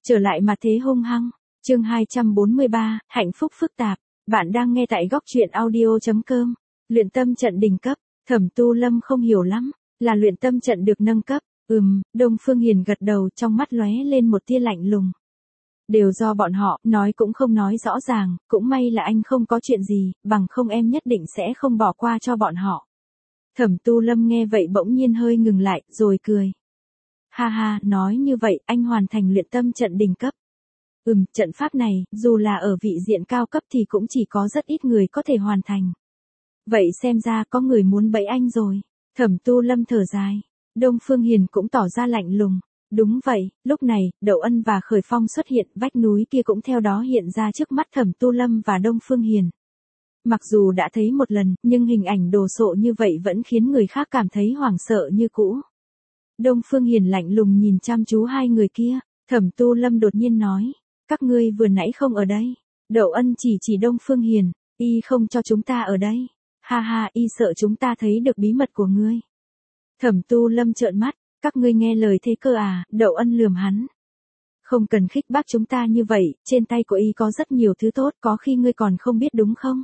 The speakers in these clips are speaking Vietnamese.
Trở lại mà thế hung hăng. Chương 243, hạnh phúc phức tạp. Bạn đang nghe tại góc truyện audio.com. Luyện tâm trận đỉnh cấp. Thẩm Tu Lâm không hiểu lắm, là luyện tâm trận được nâng cấp. Đông Phương Hiền gật đầu, trong mắt lóe lên một tia lạnh lùng. Đều do bọn họ, nói cũng không nói rõ ràng, cũng may là anh không có chuyện gì, bằng không em nhất định sẽ không bỏ qua cho bọn họ. Thẩm Tu Lâm nghe vậy bỗng nhiên hơi ngừng lại, rồi cười. Ha ha, nói như vậy, anh hoàn thành luyện tâm trận đỉnh cấp. Trận pháp này, dù là ở vị diện cao cấp thì cũng chỉ có rất ít người có thể hoàn thành. Vậy xem ra có người muốn bẫy anh rồi. Thẩm Tu Lâm thở dài. Đông Phương Hiền cũng tỏ ra lạnh lùng. Đúng vậy, lúc này, Đậu Ân và Khởi Phong xuất hiện, vách núi kia cũng theo đó hiện ra trước mắt Thẩm Tu Lâm và Đông Phương Hiền. Mặc dù đã thấy một lần, nhưng hình ảnh đồ sộ như vậy vẫn khiến người khác cảm thấy hoảng sợ như cũ. Đông Phương Hiền lạnh lùng nhìn chăm chú hai người kia, Thẩm Tu Lâm đột nhiên nói, các ngươi vừa nãy không ở đây. Đậu Ân chỉ Đông Phương Hiền, y không cho chúng ta ở đây. Ha ha, y sợ chúng ta thấy được bí mật của ngươi. Thẩm Tu Lâm trợn mắt, các ngươi nghe lời thế cơ à? Đậu Ân lườm hắn. Không cần khích bác chúng ta như vậy, trên tay của y có rất nhiều thứ tốt, có khi ngươi còn không biết đúng không?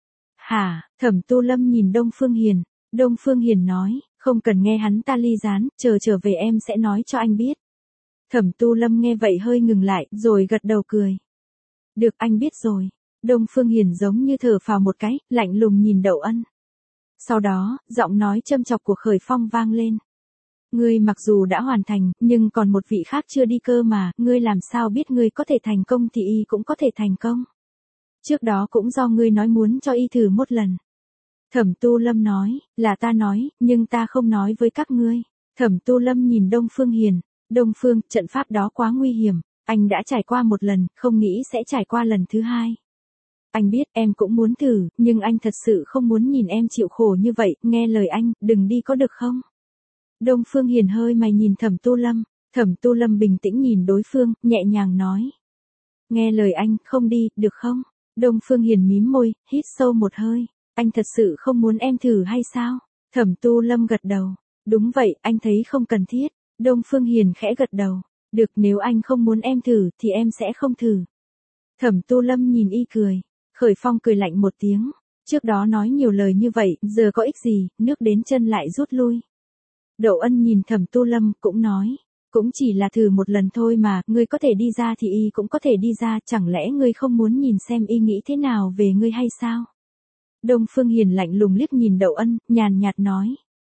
Hả? Thẩm Tu Lâm nhìn Đông Phương Hiền. Đông Phương Hiền nói, không cần nghe hắn ta ly gián, trở về em sẽ nói cho anh biết. Thẩm Tu Lâm nghe vậy hơi ngừng lại, rồi gật đầu cười. Được, anh biết rồi. Đông Phương Hiền giống như thở phào một cái, lạnh lùng nhìn Đậu Ân. Sau đó, giọng nói châm chọc của Khởi Phong vang lên. Ngươi mặc dù đã hoàn thành, nhưng còn một vị khác chưa đi cơ mà, ngươi làm sao biết ngươi có thể thành công thì y cũng có thể thành công. Trước đó cũng do ngươi nói muốn cho y thử một lần. Thẩm Tu Lâm nói, là ta nói, nhưng ta không nói với các ngươi. Thẩm Tu Lâm nhìn Đông Phương Hiền. Đông Phương, trận pháp đó quá nguy hiểm, anh đã trải qua một lần, không nghĩ sẽ trải qua lần thứ hai. Anh biết em cũng muốn thử, nhưng anh thật sự không muốn nhìn em chịu khổ như vậy, nghe lời anh, đừng đi có được không? Đông Phương Hiền hơi mày nhìn Thẩm Tu Lâm. Thẩm Tu Lâm bình tĩnh nhìn đối phương, nhẹ nhàng nói. Nghe lời anh, không đi, được không? Đông Phương Hiền mím môi, hít sâu một hơi. Anh thật sự không muốn em thử hay sao? Thẩm Tu Lâm gật đầu. Đúng vậy, anh thấy không cần thiết. Đông Phương Hiền khẽ gật đầu. Được, nếu anh không muốn em thử, thì em sẽ không thử. Thẩm Tu Lâm nhìn y cười. Khởi Phong cười lạnh một tiếng. Trước đó nói nhiều lời như vậy, giờ có ích gì, nước đến chân lại rút lui. Đậu Ân nhìn Thẩm Tu Lâm, cũng nói. Cũng chỉ là thử một lần thôi mà, ngươi có thể đi ra thì y cũng có thể đi ra, chẳng lẽ ngươi không muốn nhìn xem y nghĩ thế nào về ngươi hay sao? Đông Phương Hiền lạnh lùng liếc nhìn Đậu Ân, nhàn nhạt nói.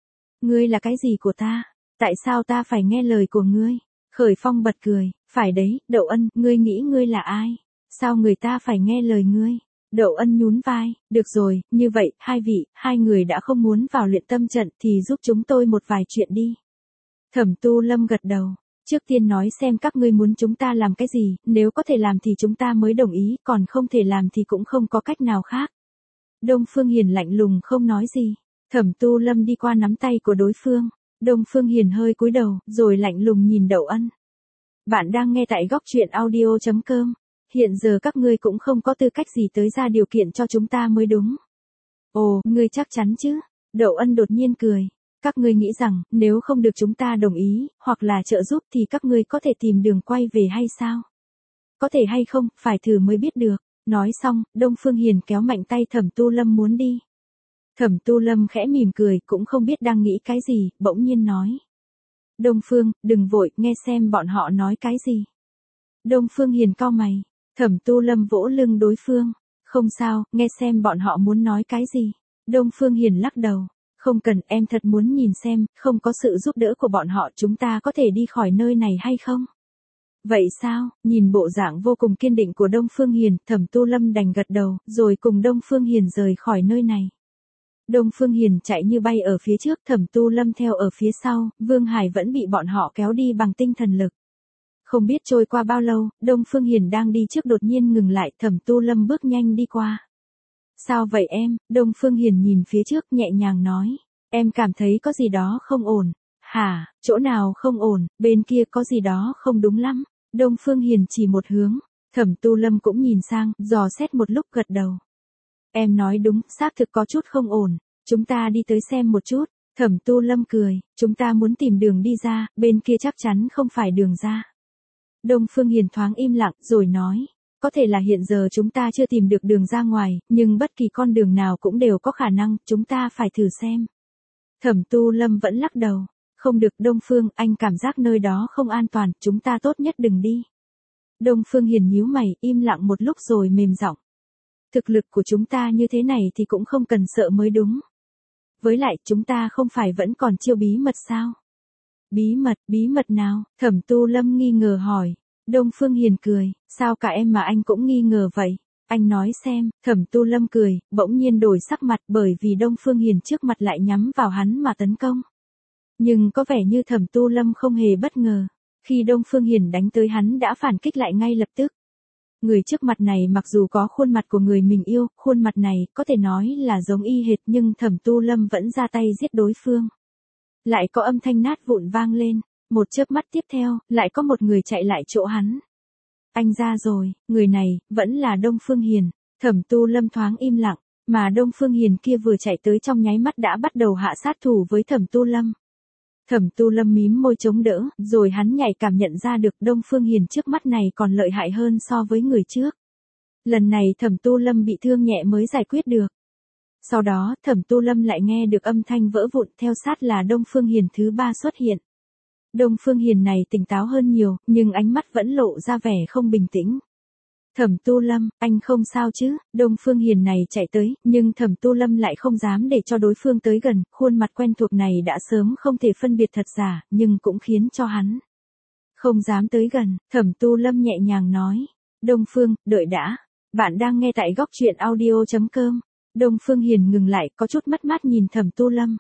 Ngươi là cái gì của ta? Tại sao ta phải nghe lời của ngươi? Khởi Phong bật cười, phải đấy, Đậu Ân, ngươi nghĩ ngươi là ai? Sao người ta phải nghe lời ngươi? Đậu Ân nhún vai, được rồi, như vậy, hai người đã không muốn vào luyện tâm trận thì giúp chúng tôi một vài chuyện đi. Thẩm Tu Lâm gật đầu, trước tiên nói xem các ngươi muốn chúng ta làm cái gì, nếu có thể làm thì chúng ta mới đồng ý, còn không thể làm thì cũng không có cách nào khác. Đông Phương Hiền lạnh lùng không nói gì. Thẩm Tu Lâm đi qua nắm tay của đối phương. Đông Phương Hiền hơi cúi đầu, rồi lạnh lùng nhìn Đậu Ân. Bạn đang nghe tại góc truyện audio.com. Hiện giờ các ngươi cũng không có tư cách gì tới ra điều kiện cho chúng ta mới đúng. Ồ, ngươi chắc chắn chứ? Đậu Ân đột nhiên cười. Các ngươi nghĩ rằng, nếu không được chúng ta đồng ý, hoặc là trợ giúp thì các ngươi có thể tìm đường quay về hay sao? Có thể hay không, phải thử mới biết được. Nói xong, Đông Phương Hiền kéo mạnh tay Thẩm Tu Lâm muốn đi. Thẩm Tu Lâm khẽ mỉm cười, cũng không biết đang nghĩ cái gì, bỗng nhiên nói. Đông Phương, đừng vội, nghe xem bọn họ nói cái gì. Đông Phương Hiền cau mày. Thẩm Tu Lâm vỗ lưng đối phương. Không sao, nghe xem bọn họ muốn nói cái gì. Đông Phương Hiền lắc đầu. Không cần, em thật muốn nhìn xem, không có sự giúp đỡ của bọn họ chúng ta có thể đi khỏi nơi này hay không? Vậy sao? Nhìn bộ dạng vô cùng kiên định của Đông Phương Hiền, Thẩm Tu Lâm đành gật đầu, rồi cùng Đông Phương Hiền rời khỏi nơi này. Đông Phương Hiền chạy như bay ở phía trước, Thẩm Tu Lâm theo ở phía sau, Vương Hải vẫn bị bọn họ kéo đi bằng tinh thần lực. Không biết trôi qua bao lâu, Đông Phương Hiền đang đi trước đột nhiên ngừng lại, Thẩm Tu Lâm bước nhanh đi qua. Sao vậy em? Đông Phương Hiền nhìn phía trước nhẹ nhàng nói. Em cảm thấy có gì đó không ổn. Hả, chỗ nào không ổn, bên kia có gì đó không đúng lắm. Đông Phương Hiền chỉ một hướng. Thẩm Tu Lâm cũng nhìn sang, dò xét một lúc gật đầu. Em nói đúng, xác thực có chút không ổn. Chúng ta đi tới xem một chút. Thẩm Tu Lâm cười, chúng ta muốn tìm đường đi ra, bên kia chắc chắn không phải đường ra. Đông Phương Hiền thoáng im lặng rồi nói. Có thể là hiện giờ chúng ta chưa tìm được đường ra ngoài, nhưng bất kỳ con đường nào cũng đều có khả năng, chúng ta phải thử xem. Thẩm Tu Lâm vẫn lắc đầu. Không được Đông Phương, anh cảm giác nơi đó không an toàn, chúng ta tốt nhất đừng đi. Đông Phương Hiền nhíu mày, im lặng một lúc rồi mềm giọng. Thực lực của chúng ta như thế này thì cũng không cần sợ mới đúng. Với lại chúng ta không phải vẫn còn chiêu bí mật sao? Bí mật nào? Thẩm Tu Lâm nghi ngờ hỏi. Đông Phương Hiền cười, sao cả em mà anh cũng nghi ngờ vậy? Anh nói xem, Thẩm Tu Lâm cười, bỗng nhiên đổi sắc mặt bởi vì Đông Phương Hiền trước mặt lại nhắm vào hắn mà tấn công. Nhưng có vẻ như Thẩm Tu Lâm không hề bất ngờ. Khi Đông Phương Hiền đánh tới hắn đã phản kích lại ngay lập tức. Người trước mặt này mặc dù có khuôn mặt của người mình yêu, khuôn mặt này có thể nói là giống y hệt nhưng Thẩm Tu Lâm vẫn ra tay giết đối phương. Lại có âm thanh nát vụn vang lên, một chớp mắt tiếp theo, lại có một người chạy lại chỗ hắn. Anh ra rồi, người này, vẫn là Đông Phương Hiền. Thẩm Tu Lâm thoáng im lặng, mà Đông Phương Hiền kia vừa chạy tới trong nháy mắt đã bắt đầu hạ sát thủ với Thẩm Tu Lâm. Thẩm Tu Lâm mím môi chống đỡ, rồi hắn nhạy cảm nhận ra được Đông Phương Hiền trước mắt này còn lợi hại hơn so với người trước. Lần này Thẩm Tu Lâm bị thương nhẹ mới giải quyết được. Sau đó, Thẩm Tu Lâm lại nghe được âm thanh vỡ vụn, theo sát là Đông Phương Hiền thứ ba xuất hiện. Đông Phương Hiền này tỉnh táo hơn nhiều, nhưng ánh mắt vẫn lộ ra vẻ không bình tĩnh. Thẩm Tu Lâm, anh không sao chứ? Đông Phương Hiền này chạy tới, nhưng Thẩm Tu Lâm lại không dám để cho đối phương tới gần, khuôn mặt quen thuộc này đã sớm không thể phân biệt thật giả, nhưng cũng khiến cho hắn không dám tới gần. Thẩm Tu Lâm nhẹ nhàng nói, Đông Phương, đợi đã. Bạn đang nghe tại góc truyện audio.com. Đông Phương Hiền ngừng lại, có chút mất mát nhìn Thẩm Tu Lâm.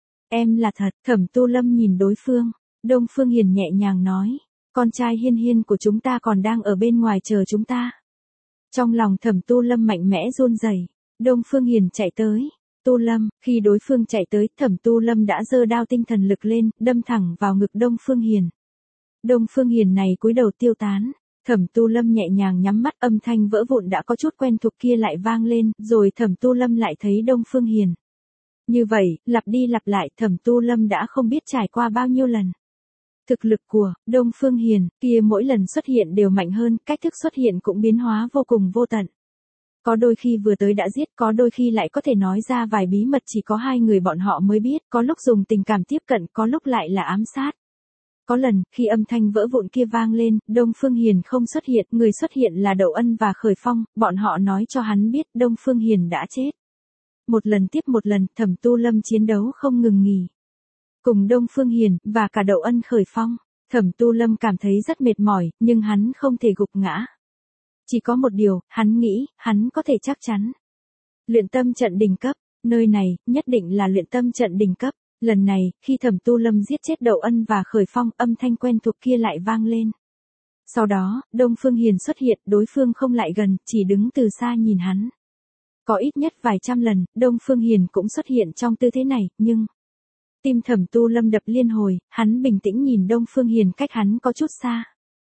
Em là thật. Thẩm Tu Lâm nhìn đối phương. Đông Phương Hiền nhẹ nhàng nói, con trai Hiên Hiên của chúng ta còn đang ở bên ngoài chờ chúng ta. Trong lòng Thẩm Tu Lâm mạnh mẽ run rẩy. Đông Phương Hiền chạy tới. Tu Lâm, khi đối phương chạy tới, Thẩm Tu Lâm đã giơ đao tinh thần lực lên, đâm thẳng vào ngực Đông Phương Hiền. Đông Phương Hiền này cúi đầu tiêu tán. Thẩm Tu Lâm nhẹ nhàng nhắm mắt, âm thanh vỡ vụn đã có chút quen thuộc kia lại vang lên, rồi Thẩm Tu Lâm lại thấy Đông Phương Hiền. Như vậy, lặp đi lặp lại, Thẩm Tu Lâm đã không biết trải qua bao nhiêu lần. Thực lực của Đông Phương Hiền kia mỗi lần xuất hiện đều mạnh hơn, cách thức xuất hiện cũng biến hóa vô cùng vô tận. Có đôi khi vừa tới đã giết, có đôi khi lại có thể nói ra vài bí mật chỉ có hai người bọn họ mới biết, có lúc dùng tình cảm tiếp cận, có lúc lại là ám sát. Có lần, khi âm thanh vỡ vụn kia vang lên, Đông Phương Hiền không xuất hiện, người xuất hiện là Đậu Ân và Khởi Phong, bọn họ nói cho hắn biết Đông Phương Hiền đã chết. Một lần tiếp một lần, Thẩm Tu Lâm chiến đấu không ngừng nghỉ. Cùng Đông Phương Hiền, và cả Đậu Ân Khởi Phong, Thẩm Tu Lâm cảm thấy rất mệt mỏi, nhưng hắn không thể gục ngã. Chỉ có một điều, hắn nghĩ, hắn có thể chắc chắn. Luyện tâm trận đỉnh cấp, nơi này, nhất định là luyện tâm trận đỉnh cấp. Lần này, khi Thẩm Tu Lâm giết chết Đậu Ân và Khởi Phong, âm thanh quen thuộc kia lại vang lên. Sau đó, Đông Phương Hiền xuất hiện, đối phương không lại gần, chỉ đứng từ xa nhìn hắn. Có ít nhất vài trăm lần, Đông Phương Hiền cũng xuất hiện trong tư thế này, nhưng tim Thẩm Tu Lâm đập liên hồi, hắn bình tĩnh nhìn Đông Phương Hiền cách hắn có chút xa.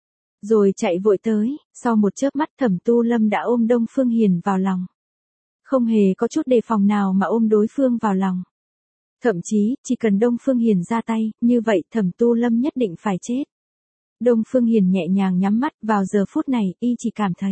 Rồi chạy vội tới, sau một chớp mắt Thẩm Tu Lâm đã ôm Đông Phương Hiền vào lòng. Không hề có chút đề phòng nào mà ôm đối phương vào lòng. Thậm chí, chỉ cần Đông Phương Hiền ra tay, như vậy Thẩm Tu Lâm nhất định phải chết. Đông Phương Hiền nhẹ nhàng nhắm mắt, vào giờ phút này, y chỉ cảm thấy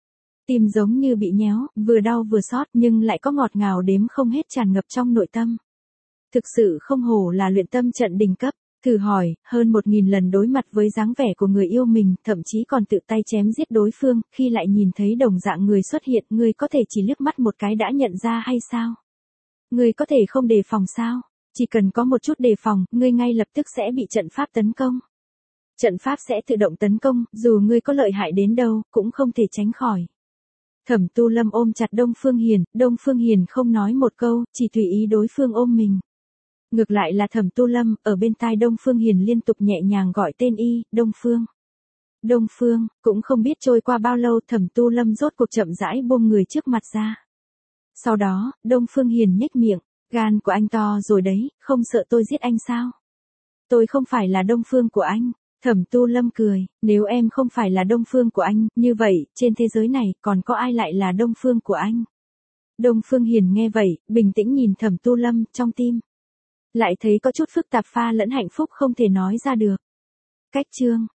tim giống như bị nhéo, vừa đau vừa xót nhưng lại có ngọt ngào đếm không hết tràn ngập trong nội tâm. Thực sự không hổ là luyện tâm trận đỉnh cấp, thử hỏi, hơn 1000 lần đối mặt với dáng vẻ của người yêu mình, thậm chí còn tự tay chém giết đối phương, khi lại nhìn thấy đồng dạng người xuất hiện, người có thể chỉ liếc mắt một cái đã nhận ra hay sao? Ngươi có thể không đề phòng sao? Chỉ cần có một chút đề phòng, ngươi ngay lập tức sẽ bị trận pháp tấn công. Trận pháp sẽ tự động tấn công, dù ngươi có lợi hại đến đâu, cũng không thể tránh khỏi. Thẩm Tu Lâm ôm chặt Đông Phương Hiền không nói một câu, chỉ tùy ý đối phương ôm mình. Ngược lại là Thẩm Tu Lâm, ở bên tai Đông Phương Hiền liên tục nhẹ nhàng gọi tên y, Đông Phương. Đông Phương, cũng không biết trôi qua bao lâu Thẩm Tu Lâm rốt cuộc chậm rãi buông người trước mặt ra. Sau đó, Đông Phương Hiền nhếch miệng, gan của anh to rồi đấy, không sợ tôi giết anh sao? Tôi không phải là Đông Phương của anh. Thẩm Tu Lâm cười, nếu em không phải là Đông Phương của anh, như vậy, trên thế giới này, còn có ai lại là Đông Phương của anh? Đông Phương Hiền nghe vậy, bình tĩnh nhìn Thẩm Tu Lâm, trong tim lại thấy có chút phức tạp pha lẫn hạnh phúc không thể nói ra được. Cách chương